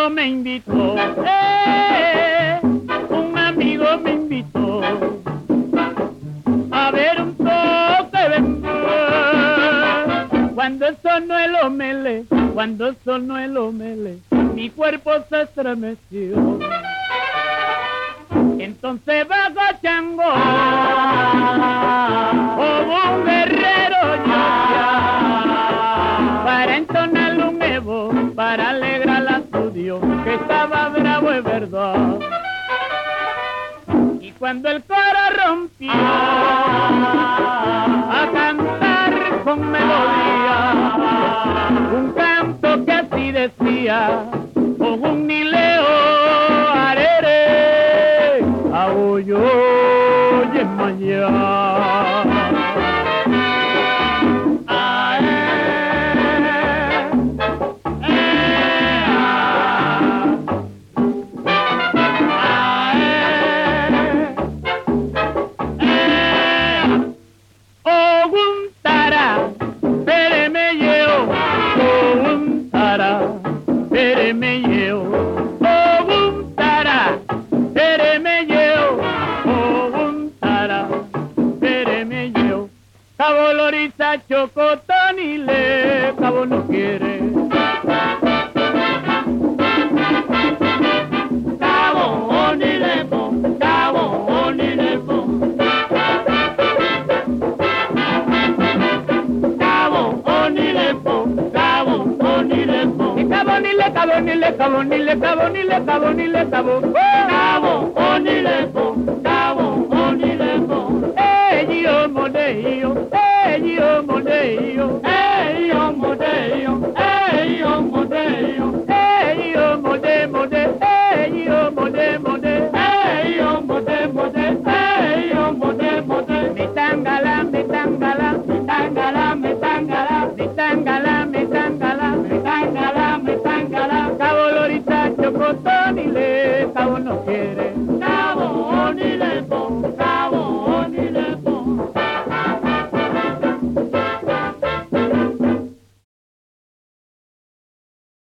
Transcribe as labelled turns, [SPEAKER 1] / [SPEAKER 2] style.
[SPEAKER 1] amigo me invitó, un amigo me invitó a ver un toque de cuando sonó el omele, cuando sonó el omele, mi cuerpo se estremeció. Entonces bajo Chango, como un guerrero ya, para entonar un evo, para alegrar a su Dios, que estaba bravo es verdad. Y cuando el coro rompió a cantar con melodía, un canto que así decía, con un nileo arere, aoyo yemaya. Cabo Loriza Chocotonile, Cabo no quiere. Cabo Onilepo, Cabo Onilepo. Cabo Onilepo, Cabo Onilepo. Y Cabo Nile, Cabo Nile, Cabo Nile, Cabo Nile, Cabo Nile, Cabo. Cabo Onilepo, Cabo Onilepo. Yo modeio, yo modeio, yo modeio, yo modeio, yo mode mode, yo mode mode, yo mode mode, yo mode mode. Me tangala, me tangala, me tangala, me tangala, me tangala, me tangala, me tangala, me tangala. Cabo Loriza Chocotonile, Cabo no quiere, Cabo Onile.